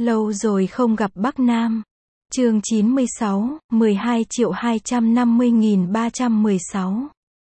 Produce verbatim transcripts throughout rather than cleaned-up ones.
Lâu rồi không gặp Bắc Nam. Chương chín mươi sáu, mười hai triệu hai trăm năm mươi nghìn ba trăm mười sáu.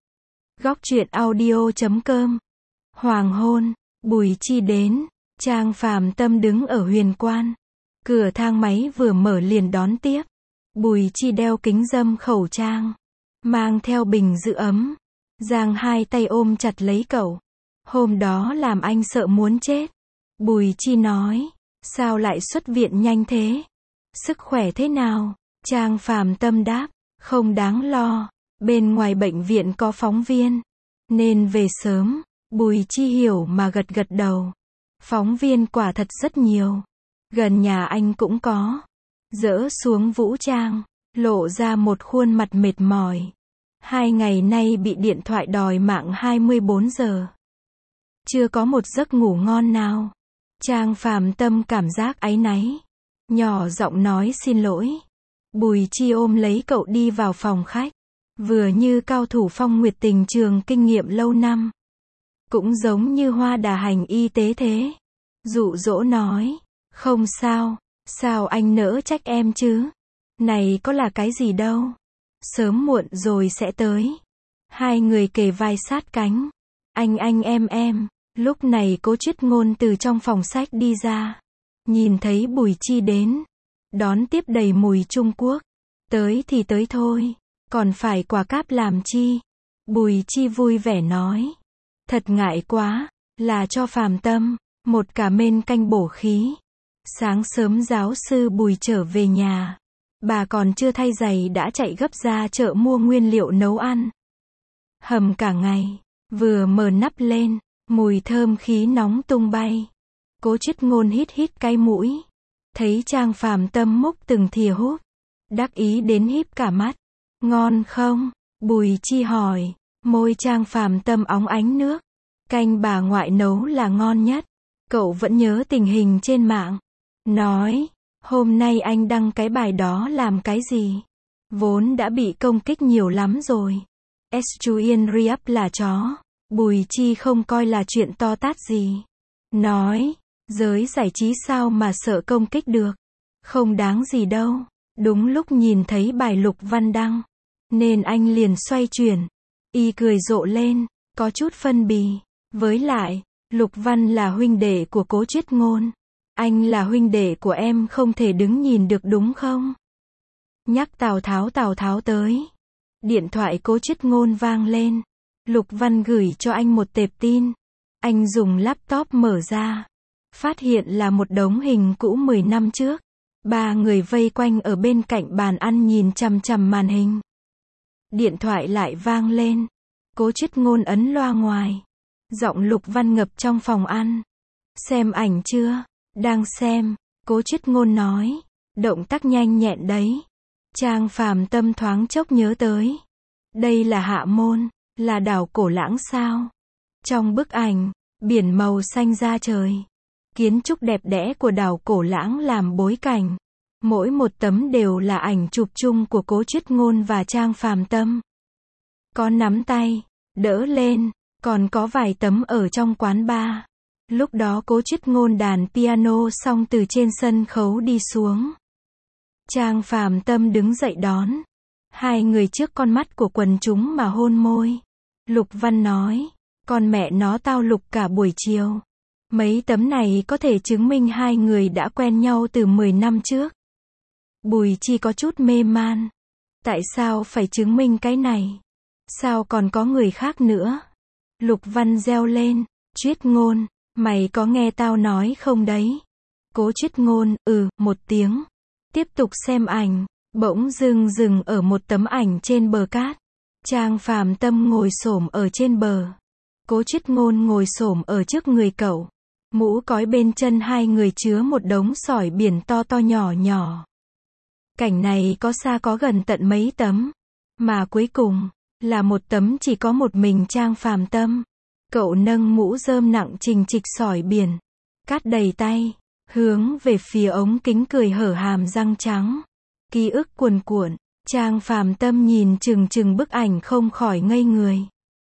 Góc truyện audio chấm com. Hoàng hôn, Bùi Chi đến, Trang Phàm Tâm đứng ở Huyền Quan. Cửa thang máy vừa mở liền đón tiếp. Bùi Chi đeo kính râm khẩu trang, mang theo bình giữ ấm, giang hai tay ôm chặt lấy cậu. Hôm đó làm anh sợ muốn chết. Bùi Chi nói, sao lại xuất viện nhanh thế? Sức khỏe thế nào? Trang Phàm Tâm đáp, không đáng lo, bên ngoài bệnh viện có phóng viên, nên về sớm. Bùi Chi hiểu mà gật gật đầu. Phóng viên quả thật rất nhiều. Gần nhà anh cũng có. Dỡ xuống vũ trang, lộ ra một khuôn mặt mệt mỏi. Hai ngày nay bị điện thoại đòi mạng hai mươi bốn giờ. Chưa có một giấc ngủ ngon nào. Trang Phàm Tâm cảm giác áy náy, nhỏ giọng nói xin lỗi. Bùi Chi ôm lấy cậu đi vào phòng khách. Vừa như cao thủ phong nguyệt tình trường kinh nghiệm lâu năm, cũng giống như hoa đà hành y tế thế. Dụ dỗ nói, không sao, sao anh nỡ trách em chứ? Này có là cái gì đâu. Sớm muộn rồi sẽ tới. Hai người kề vai sát cánh. Anh anh em em. Lúc này Cố Triết Ngôn từ trong phòng sách đi ra. Nhìn thấy Bùi Chi đến. Đón tiếp đầy mùi Trung Quốc. Tới thì tới thôi. Còn phải quả cáp làm chi? Bùi Chi vui vẻ nói. Thật ngại quá. Là cho Phàm Tâm. Một cả men canh bổ khí. Sáng sớm giáo sư Bùi trở về nhà. Bà còn chưa thay giày đã chạy gấp ra chợ mua nguyên liệu nấu ăn. Hầm cả ngày. Vừa mở nắp lên. Mùi thơm khí nóng tung bay. Cố Triết Ngôn hít hít cái mũi. Thấy Trang Phàm Tâm múc từng thìa húp. Đắc ý đến híp cả mắt. Ngon không? Bùi Chi hỏi. Môi Trang Phàm Tâm óng ánh nước. Canh bà ngoại nấu là ngon nhất. Cậu vẫn nhớ tình hình trên mạng. Nói, hôm nay anh đăng cái bài đó làm cái gì? Vốn đã bị công kích nhiều lắm rồi. Estuian Riap là chó. Bùi Chi không coi là chuyện to tát gì. Nói, giới giải trí sao mà sợ công kích được. Không đáng gì đâu. Đúng lúc nhìn thấy bài Lục Văn đăng, nên anh liền xoay chuyển. Y cười rộ lên, có chút phân bì. Với lại, Lục Văn là huynh đệ của Cố Triết Ngôn. Anh là huynh đệ của em không thể đứng nhìn được đúng không? Nhắc Tào Tháo Tào Tháo tới. Điện thoại Cố Triết Ngôn vang lên. Lục Văn gửi cho anh một tệp tin. Anh dùng laptop mở ra. Phát hiện là một đống hình cũ mười năm trước. Ba người vây quanh ở bên cạnh bàn ăn nhìn chằm chằm màn hình. Điện thoại lại vang lên. Cố Triết Ngôn ấn loa ngoài. Giọng Lục Văn ngập trong phòng ăn. Xem ảnh chưa? Đang xem. Cố Triết Ngôn nói. Động tác nhanh nhẹn đấy. Trang Phàm Tâm thoáng chốc nhớ tới. Đây là Hạ Môn, là đảo Cổ Lãng sao? Trong bức ảnh, biển màu xanh da trời. Kiến trúc đẹp đẽ của đảo Cổ Lãng làm bối cảnh. Mỗi một tấm đều là ảnh chụp chung của Cố Triết Ngôn và Trang Phàm Tâm. Có nắm tay, đỡ lên, còn có vài tấm ở trong quán bar. Lúc đó Cố Triết Ngôn đàn piano xong từ trên sân khấu đi xuống. Trang Phàm Tâm đứng dậy đón. Hai người trước con mắt của quần chúng mà hôn môi. Lục Văn nói, con mẹ nó tao lục cả buổi chiều. Mấy tấm này có thể chứng minh hai người đã quen nhau từ mười năm trước. Bùi Chi có chút mê man. Tại sao phải chứng minh cái này? Sao còn có người khác nữa? Lục Văn reo lên, Triết Ngôn, mày có nghe tao nói không đấy? Cố Triết Ngôn, ừ, một tiếng. Tiếp tục xem ảnh, bỗng dưng dừng ở một tấm ảnh trên bờ cát. Trang Phàm Tâm ngồi xổm ở trên bờ. Cố Triết Ngôn ngồi xổm ở trước người cậu. Mũ cói bên chân hai người chứa một đống sỏi biển to to nhỏ nhỏ. Cảnh này có xa có gần tận mấy tấm. Mà cuối cùng, là một tấm chỉ có một mình Trang Phàm Tâm. Cậu nâng mũ rơm nặng trình trịch sỏi biển. Cát đầy tay. Hướng về phía ống kính cười hở hàm răng trắng. Ký ức cuồn cuộn. Trang Phàm Tâm nhìn chừng chừng bức ảnh không khỏi ngây người.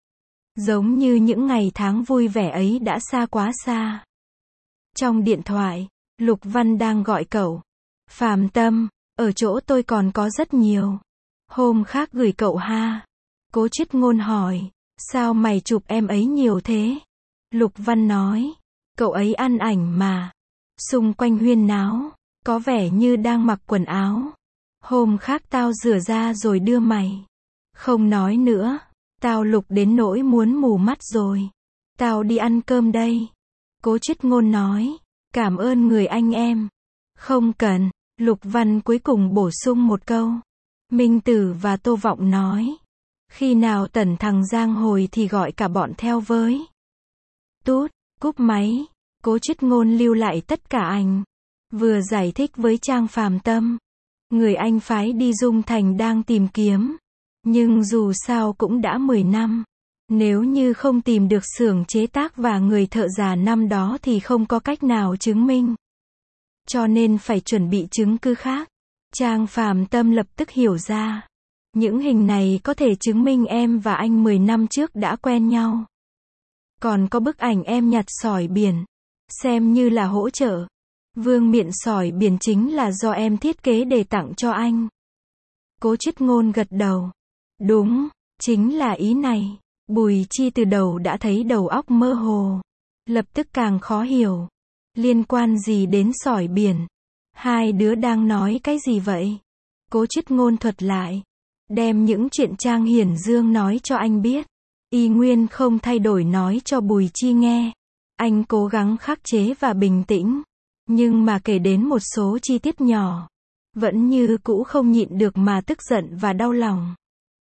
Giống như những ngày tháng vui vẻ ấy đã xa quá xa. Trong điện thoại, Lục Văn đang gọi cậu. Phàm Tâm, ở chỗ tôi còn có rất nhiều. Hôm khác gửi cậu ha. Cố Triết Ngôn hỏi, sao mày chụp em ấy nhiều thế? Lục Văn nói, cậu ấy ăn ảnh mà. Xung quanh huyên náo, có vẻ như đang mặc quần áo. Hôm khác tao rửa ra rồi đưa mày. Không nói nữa, tao lục đến nỗi muốn mù mắt rồi. Tao đi ăn cơm đây. Cố Triết Ngôn nói, cảm ơn người anh em. Không cần, Lục Văn cuối cùng bổ sung một câu. Minh Tử và Tô Vọng nói, khi nào tẩn thằng Giang hồi thì gọi cả bọn theo với. Tút, cúp máy. Cố Triết Ngôn lưu lại tất cả ảnh. Vừa giải thích với Trang Phàm Tâm. Người anh phái đi Dung Thành đang tìm kiếm. Nhưng dù sao cũng đã mười năm. Nếu như không tìm được xưởng chế tác và người thợ già năm đó thì không có cách nào chứng minh. Cho nên phải chuẩn bị chứng cứ khác. Trang Phàm Tâm lập tức hiểu ra. Những hình này có thể chứng minh em và anh mười năm trước đã quen nhau. Còn có bức ảnh em nhặt sỏi biển. Xem như là hỗ trợ. Vương miện sỏi biển chính là do em thiết kế để tặng cho anh. Cố Triết Ngôn gật đầu. Đúng, chính là ý này. Bùi Chi từ đầu đã thấy đầu óc mơ hồ. Lập tức càng khó hiểu. Liên quan gì đến sỏi biển? Hai đứa đang nói cái gì vậy? Cố Triết Ngôn thuật lại. Đem những chuyện Trang Hiển Dương nói cho anh biết. Y nguyên không thay đổi nói cho Bùi Chi nghe. Anh cố gắng khắc chế và bình tĩnh. Nhưng mà kể đến một số chi tiết nhỏ. Vẫn như cũ không nhịn được mà tức giận và đau lòng.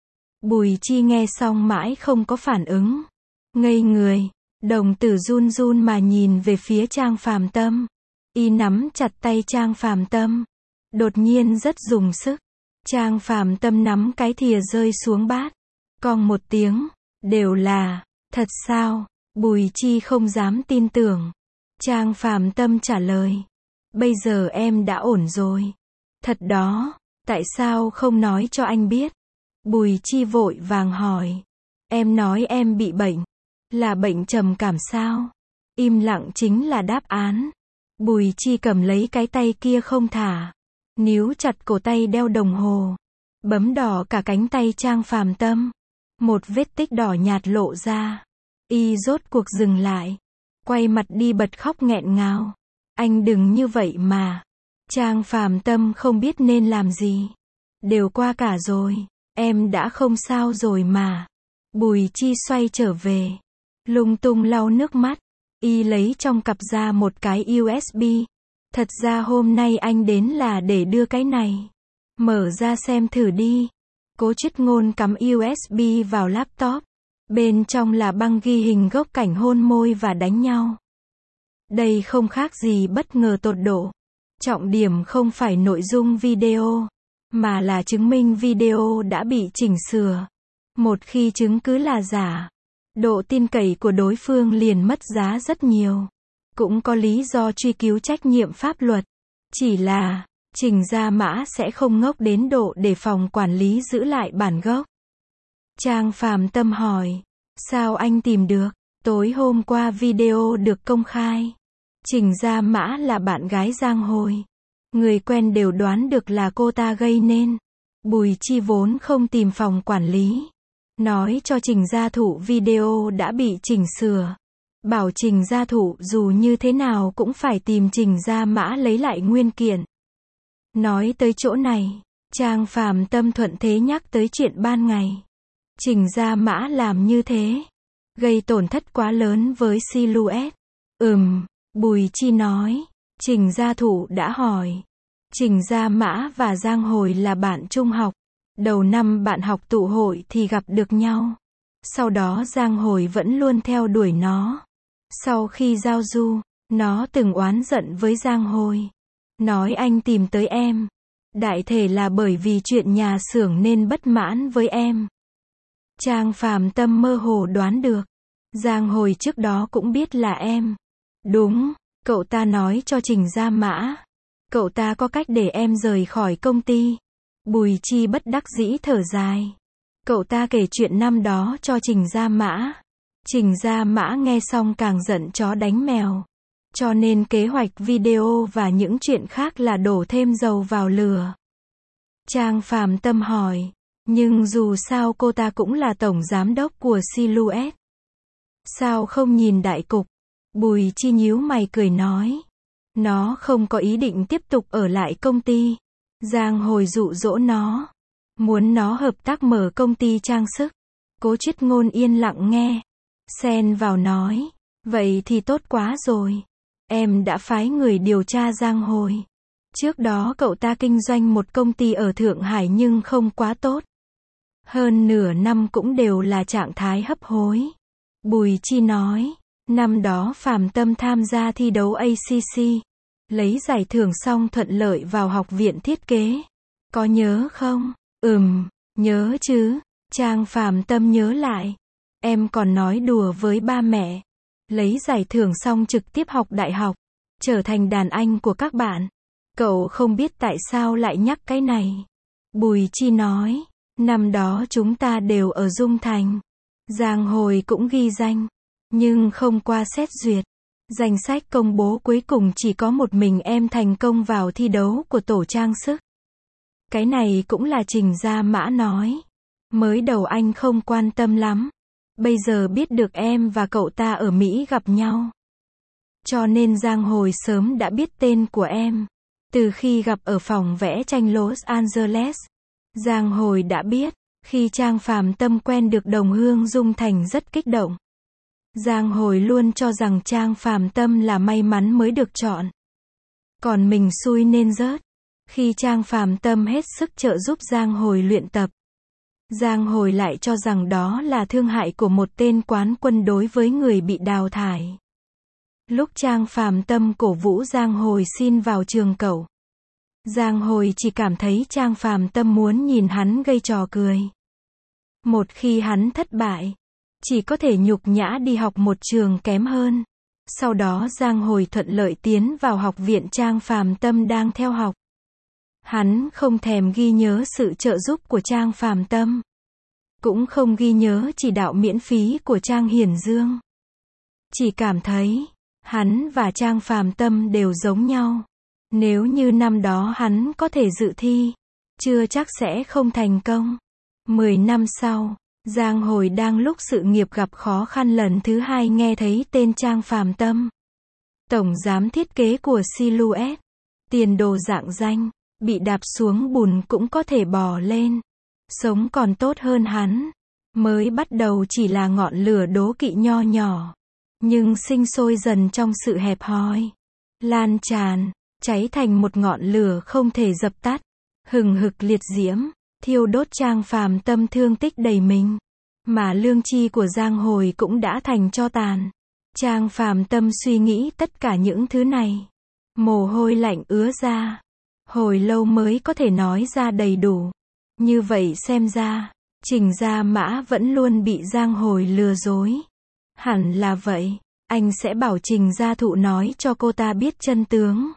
Bùi Chi nghe xong mãi không có phản ứng. Ngây người. Đồng tử run run mà nhìn về phía Trang Phàm Tâm. Y nắm chặt tay Trang Phàm Tâm. Đột nhiên rất dùng sức. Trang Phàm Tâm nắm cái thìa rơi xuống bát. Cong một tiếng. Đều là. Thật sao? Bùi Chi không dám tin tưởng. Trang Phàm Tâm trả lời. Bây giờ em đã ổn rồi. Thật đó. Tại sao không nói cho anh biết? Bùi Chi vội vàng hỏi. Em nói em bị bệnh. Là bệnh trầm cảm sao? Im lặng chính là đáp án. Bùi Chi cầm lấy cái tay kia không thả. Níu chặt cổ tay đeo đồng hồ. Bấm đỏ cả cánh tay Trang Phàm Tâm. Một vết tích đỏ nhạt lộ ra. Y rốt cuộc dừng lại. Quay mặt đi bật khóc nghẹn ngào. Anh đừng như vậy mà. Trang Phàm Tâm không biết nên làm gì. Đều qua cả rồi. Em đã không sao rồi mà. Bùi Chi xoay trở về. Lung tung lau nước mắt. Y lấy trong cặp ra một cái u ét bê. Thật ra hôm nay anh đến là để đưa cái này. Mở ra xem thử đi. Cố Triết Ngôn cắm u ét bê vào laptop. Bên trong là băng ghi hình gốc cảnh hôn môi và đánh nhau. Đây không khác gì bất ngờ tột độ. Trọng điểm không phải nội dung video, mà là chứng minh video đã bị chỉnh sửa. Một khi chứng cứ là giả, độ tin cậy của đối phương liền mất giá rất nhiều. Cũng có lý do truy cứu trách nhiệm pháp luật. Chỉ là, Trình Gia Mã sẽ không ngốc đến độ để phòng quản lý giữ lại bản gốc. Trang Phàm Tâm hỏi, sao anh tìm được? Tối hôm qua video được công khai. Trình Gia Mã là bạn gái Giang Hồi. Người quen đều đoán được là cô ta gây nên. Bùi Chi vốn không tìm phòng quản lý. Nói cho Trình Gia Thụ video đã bị chỉnh sửa. Bảo Trình Gia Thụ dù như thế nào cũng phải tìm Trình Gia Mã lấy lại nguyên kiện. Nói tới chỗ này, Trang Phàm Tâm thuận thế nhắc tới chuyện ban ngày. Trình Gia Mã làm như thế, gây tổn thất quá lớn với Silhouette. Ừm, Bùi Chi nói. Trình Gia Thụ đã hỏi. Trình Gia Mã và Giang Hồi là bạn trung học. Đầu năm bạn học tụ hội thì gặp được nhau. Sau đó Giang Hồi vẫn luôn theo đuổi nó. Sau khi giao du, nó từng oán giận với Giang Hồi. Nói anh tìm tới em. Đại thể là bởi vì chuyện nhà xưởng nên bất mãn với em. Trang Phàm Tâm mơ hồ đoán được. Giang Hồi trước đó cũng biết là em. Đúng, cậu ta nói cho Trình Gia Mã. Cậu ta có cách để em rời khỏi công ty. Bùi Chi bất đắc dĩ thở dài. Cậu ta kể chuyện năm đó cho Trình Gia Mã. Trình Gia Mã nghe xong càng giận chó đánh mèo. Cho nên kế hoạch video và những chuyện khác là đổ thêm dầu vào lửa. Trang Phàm Tâm hỏi, nhưng dù sao cô ta cũng là tổng giám đốc của Silhouette. Sao không nhìn đại cục? Bùi Chi nhíu mày cười nói. Nó không có ý định tiếp tục ở lại công ty. Giang Hồi dụ dỗ nó. Muốn nó hợp tác mở công ty trang sức. Cố Triết Ngôn yên lặng nghe. Xen vào nói. Vậy thì tốt quá rồi. Em đã phái người điều tra Giang Hồi. Trước đó cậu ta kinh doanh một công ty ở Thượng Hải nhưng không quá tốt. Hơn nửa năm cũng đều là trạng thái hấp hối. Bùi Chi nói. Năm đó Phàm Tâm tham gia thi đấu a xê xê. Lấy giải thưởng xong thuận lợi vào học viện thiết kế. Có nhớ không? Ừm, nhớ chứ. Trang Phàm Tâm nhớ lại. Em còn nói đùa với ba mẹ. Lấy giải thưởng xong trực tiếp học đại học. Trở thành đàn anh của các bạn. Cậu không biết tại sao lại nhắc cái này. Bùi Chi nói. Năm đó chúng ta đều ở Dung Thành. Giang Hồi cũng ghi danh. Nhưng không qua xét duyệt. Danh sách công bố cuối cùng chỉ có một mình em thành công vào thi đấu của tổ trang sức. Cái này cũng là Trình Gia Mã nói. Mới đầu anh không quan tâm lắm. Bây giờ biết được em và cậu ta ở Mỹ gặp nhau. Cho nên Giang Hồi sớm đã biết tên của em. Từ khi gặp ở phòng vẽ tranh Los Angeles. Giang Hồi đã biết. Khi Trang Phàm Tâm quen được Đồng Hương Dung Thành rất kích động. Giang Hồi luôn cho rằng Trang Phàm Tâm là may mắn mới được chọn. Còn mình xui nên rớt. Khi Trang Phàm Tâm hết sức trợ giúp Giang Hồi luyện tập. Giang Hồi lại cho rằng đó là thương hại của một tên quán quân đối với người bị đào thải. Lúc Trang Phàm Tâm cổ vũ Giang Hồi xin vào trường cậu. Giang Hồi chỉ cảm thấy Trang Phàm Tâm muốn nhìn hắn gây trò cười. Một khi hắn thất bại, chỉ có thể nhục nhã đi học một trường kém hơn. Sau đó Giang Hồi thuận lợi tiến vào học viện Trang Phàm Tâm đang theo học. Hắn không thèm ghi nhớ sự trợ giúp của Trang Phàm Tâm. Cũng không ghi nhớ chỉ đạo miễn phí của Trang Hiển Dương. Chỉ cảm thấy, hắn và Trang Phàm Tâm đều giống nhau. Nếu như năm đó hắn có thể dự thi, chưa chắc sẽ không thành công. Mười năm sau, Giang Hồi đang lúc sự nghiệp gặp khó khăn lần thứ hai nghe thấy tên Trang Phàm Tâm. Tổng giám thiết kế của Silhouette. Tiền đồ rạng danh, bị đạp xuống bùn cũng có thể bò lên. Sống còn tốt hơn hắn. Mới bắt đầu chỉ là ngọn lửa đố kỵ nho nhỏ. Nhưng sinh sôi dần trong sự hẹp hòi. Lan tràn, cháy thành một ngọn lửa không thể dập tắt. Hừng hực liệt diễm, thiêu đốt Trang Phàm Tâm thương tích đầy mình. Mà lương tri của Giang Hồi cũng đã thành tro tàn. Trang Phàm Tâm suy nghĩ tất cả những thứ này. Mồ hôi lạnh ứa ra. Hồi lâu mới có thể nói ra đầy đủ. Như vậy xem ra, Trình Gia Mã vẫn luôn bị Giang Hồi lừa dối. Hẳn là vậy, anh sẽ bảo Trình Gia Thụ nói cho cô ta biết chân tướng.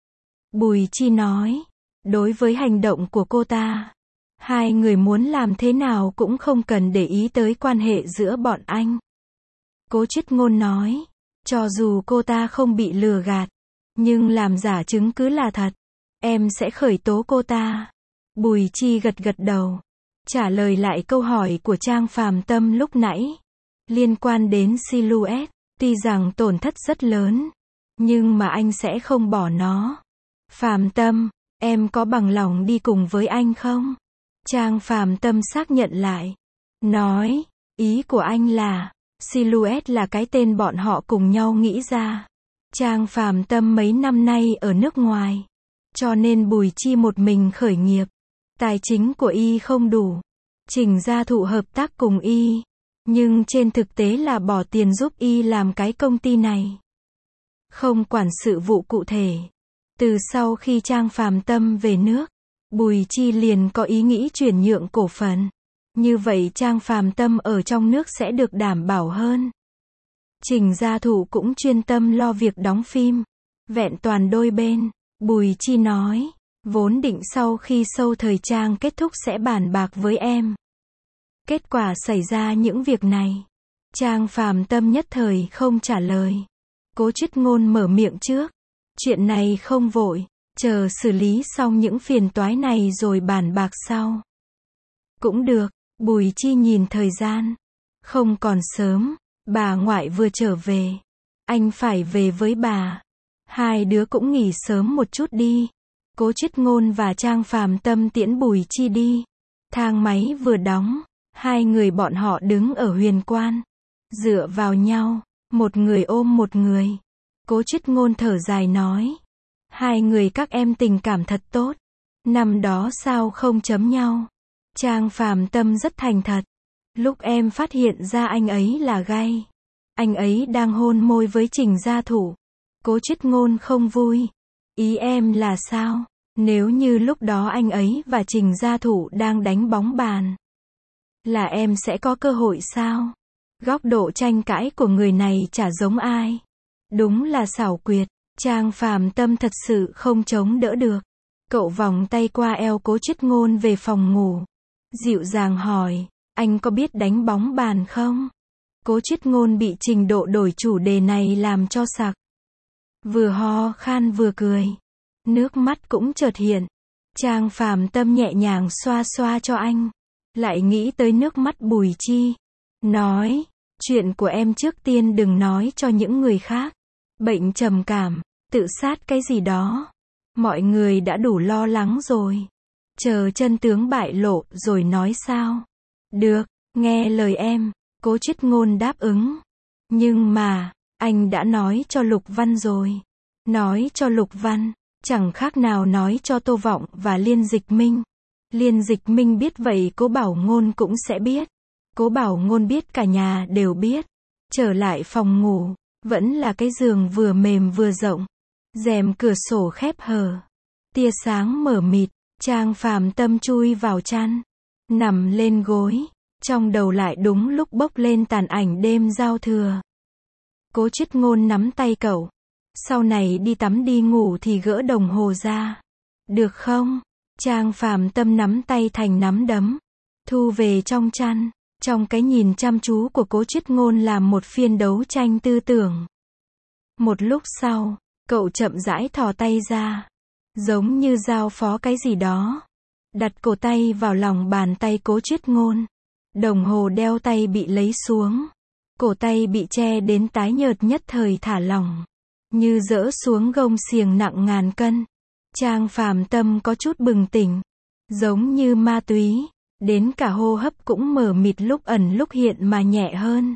Bùi Chi nói, đối với hành động của cô ta, hai người muốn làm thế nào cũng không cần để ý tới quan hệ giữa bọn anh. Cố Triết Ngôn nói, cho dù cô ta không bị lừa gạt, nhưng làm giả chứng cứ là thật, em sẽ khởi tố cô ta. Bùi Chi gật gật đầu, trả lời lại câu hỏi của Trang Phàm Tâm lúc nãy. Liên quan đến Silhouette, tuy rằng tổn thất rất lớn, nhưng mà anh sẽ không bỏ nó. Phàm Tâm, em có bằng lòng đi cùng với anh không? Trang Phàm Tâm xác nhận lại. Nói, ý của anh là, Silhouette là cái tên bọn họ cùng nhau nghĩ ra. Trang Phàm Tâm mấy năm nay ở nước ngoài. Cho nên Bùi Chi một mình khởi nghiệp. Tài chính của y không đủ. Trình Gia Thụ hợp tác cùng y. Nhưng trên thực tế là bỏ tiền giúp y làm cái công ty này. Không quản sự vụ cụ thể. Từ sau khi Trang Phàm Tâm về nước, Bùi Chi liền có ý nghĩ chuyển nhượng cổ phần. Như vậy Trang Phàm Tâm ở trong nước sẽ được đảm bảo hơn. Trình Gia Thụ cũng chuyên tâm lo việc đóng phim. Vẹn toàn đôi bên. Bùi Chi nói, vốn định sau khi show thời trang kết thúc sẽ bàn bạc với em. Kết quả xảy ra những việc này. Trang Phàm Tâm nhất thời không trả lời. Cố Triết Ngôn mở miệng trước. Chuyện này không vội, chờ xử lý xong những phiền toái này rồi bàn bạc sau. Cũng được, Bùi Chi nhìn thời gian. Không còn sớm, bà ngoại vừa trở về. Anh phải về với bà. Hai đứa cũng nghỉ sớm một chút đi. Cố Triết Ngôn và Trang Phàm Tâm tiễn Bùi Chi đi. Thang máy vừa đóng, hai người bọn họ đứng ở huyền quan. Dựa vào nhau, một người ôm một người. Cố Triết Ngôn thở dài nói. Hai người các em tình cảm thật tốt. Năm đó sao không chấm nhau. Trang Phàm Tâm rất thành thật. Lúc em phát hiện ra anh ấy là gay. Anh ấy đang hôn môi với Trình Gia Thủ. Cố Triết Ngôn không vui. Ý em là sao? Nếu như lúc đó anh ấy và Trình Gia Thủ đang đánh bóng bàn, là em sẽ có cơ hội sao? Góc độ tranh cãi của người này chả giống ai. Đúng là xảo quyệt. Trang Phàm Tâm thật sự không chống đỡ được. Cậu vòng tay qua eo Cố Triết Ngôn về phòng ngủ. Dịu dàng hỏi, anh có biết đánh bóng bàn không? Cố Triết Ngôn bị trình độ đổi chủ đề này làm cho sặc. Vừa ho khan vừa cười. Nước mắt cũng chợt hiện. Trang Phàm Tâm nhẹ nhàng xoa xoa cho anh. Lại nghĩ tới nước mắt Bùi Chi. Nói, chuyện của em trước tiên đừng nói cho những người khác. Bệnh trầm cảm, tự sát cái gì đó. Mọi người đã đủ lo lắng rồi. Chờ chân tướng bại lộ rồi nói sao? Được, nghe lời em. Cố Triết Ngôn đáp ứng. Nhưng mà, anh đã nói cho Lục Văn rồi. Nói cho Lục Văn, chẳng khác nào nói cho Tô Vọng và Liên Dịch Minh. Liên Dịch Minh biết vậy Cố Bảo Ngôn cũng sẽ biết. Cố Bảo Ngôn biết cả nhà đều biết. Trở lại phòng ngủ, vẫn là cái giường vừa mềm vừa rộng. Rèm cửa sổ khép hờ. Tia sáng mờ mịt, Trang Phàm Tâm chui vào chăn. Nằm lên gối. Trong đầu lại đúng lúc bốc lên tàn ảnh đêm giao thừa. Cố Triết Ngôn nắm tay cậu. Sau này đi tắm đi ngủ thì gỡ đồng hồ ra. Được không? Trang Phàm Tâm nắm tay thành nắm đấm. Thu về trong chăn. Trong cái nhìn chăm chú của Cố Triết Ngôn làm một phiên đấu tranh tư tưởng. Một lúc sau, cậu chậm rãi thò tay ra. Giống như giao phó cái gì đó. Đặt cổ tay vào lòng bàn tay Cố Triết Ngôn. Đồng hồ đeo tay bị lấy xuống. Cổ tay bị che đến tái nhợt nhất thời thả lỏng. Như dỡ xuống gông xiềng nặng ngàn cân. Trang Phàm Tâm có chút bừng tỉnh. Giống như ma túy. Đến cả hô hấp cũng mờ mịt lúc ẩn lúc hiện mà nhẹ hơn.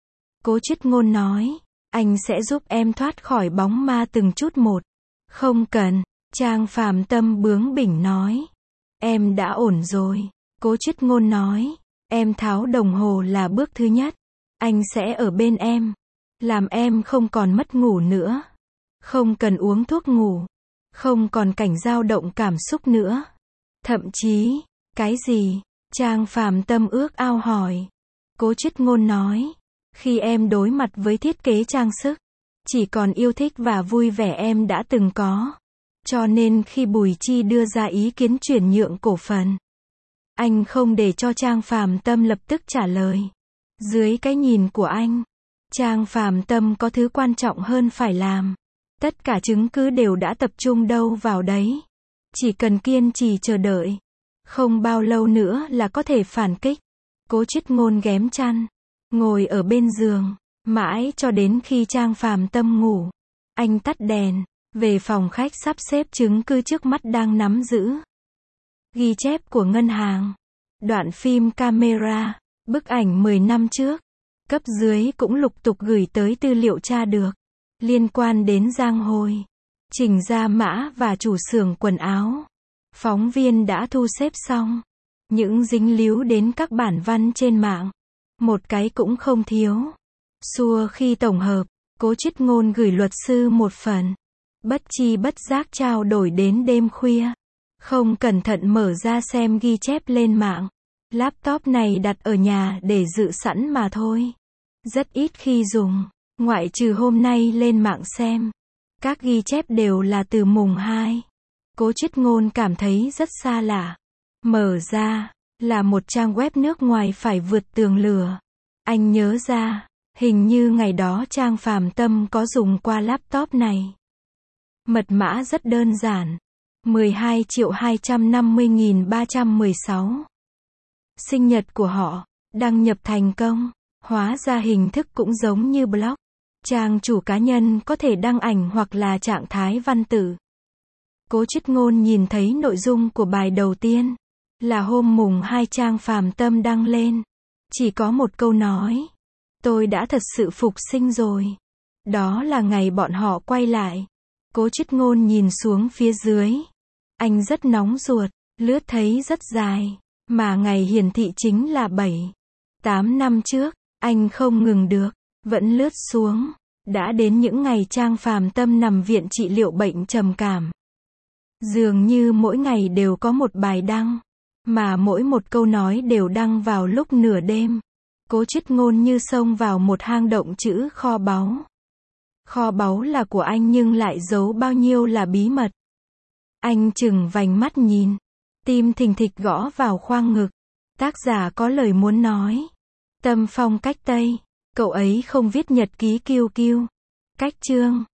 Cố Triết Ngôn nói. Anh sẽ giúp em thoát khỏi bóng ma từng chút một. Không cần. Trang Phàm Tâm bướng bỉnh nói. Em đã ổn rồi. Cố Triết Ngôn nói. Em tháo đồng hồ là bước thứ nhất. Anh sẽ ở bên em. Làm em không còn mất ngủ nữa. Không cần uống thuốc ngủ. Không còn cảnh dao động cảm xúc nữa. Thậm chí, cái gì? Trang Phàm Tâm ước ao hỏi. Cố Triết Ngôn nói. Khi em đối mặt với thiết kế trang sức, chỉ còn yêu thích và vui vẻ em đã từng có. Cho nên khi Bùi Chi đưa ra ý kiến chuyển nhượng cổ phần, anh không để cho Trang Phàm Tâm lập tức trả lời. Dưới cái nhìn của anh, Trang Phàm Tâm có thứ quan trọng hơn phải làm. Tất cả chứng cứ đều đã tập trung đâu vào đấy. Chỉ cần kiên trì chờ đợi. Không bao lâu nữa là có thể phản kích. Cố Triết Ngôn ghém chăn. Ngồi ở bên giường. Mãi cho đến khi Trang Phàm Tâm ngủ. Anh tắt đèn. Về phòng khách sắp xếp chứng cứ trước mắt đang nắm giữ. Ghi chép của ngân hàng. Đoạn phim camera. Bức ảnh mười năm trước. Cấp dưới cũng lục tục gửi tới tư liệu tra được. Liên quan đến Giang Hồi, Trình Gia Mã và chủ xưởng quần áo. Phóng viên đã thu xếp xong. Những dính líu đến các bản văn trên mạng. Một cái cũng không thiếu. Xua khi tổng hợp, Cố Triết Ngôn gửi luật sư một phần. Bất chi bất giác trao đổi đến đêm khuya. Không cẩn thận mở ra xem ghi chép lên mạng. Laptop này đặt ở nhà để dự sẵn mà thôi. Rất ít khi dùng. Ngoại trừ hôm nay lên mạng xem. Các ghi chép đều là từ mùng hai. Cố Triết Ngôn cảm thấy rất xa lạ. Mở ra, là một trang web nước ngoài phải vượt tường lửa. Anh nhớ ra, Hình như ngày đó Trang Phàm Tâm có dùng qua laptop này. Mật mã rất đơn giản. mười hai triệu hai trăm năm mươi nghìn ba trăm mười sáu. Sinh nhật của họ. Đăng nhập thành công. Hóa ra hình thức cũng giống như blog. Trang chủ cá nhân có thể đăng ảnh hoặc là trạng thái văn tự. Cố Triết Ngôn nhìn thấy nội dung của bài đầu tiên. Là hôm mùng hai Trang Phàm Tâm đăng lên. Chỉ có một câu nói. Tôi đã thật sự phục sinh rồi. Đó là ngày bọn họ quay lại. Cố Triết Ngôn nhìn xuống phía dưới. Anh rất nóng ruột, lướt thấy rất dài. Mà ngày hiển thị chính là bảy, tám năm trước. Anh không ngừng được, vẫn lướt xuống. Đã đến những ngày Trang Phàm Tâm nằm viện trị liệu bệnh trầm cảm. Dường như mỗi ngày đều có một bài đăng. Mà mỗi một câu nói đều đăng vào lúc nửa đêm. Cố Triết Ngôn như xông vào một hang động chữ kho báu. Kho báu là của anh nhưng lại giấu bao nhiêu là bí mật. Anh chừng vành mắt nhìn. Tim thình thịch gõ vào khoang ngực. Tác giả có lời muốn nói. Tâm Phong cách Tây. Cậu ấy không viết nhật ký kiêu kiêu. Cách chương.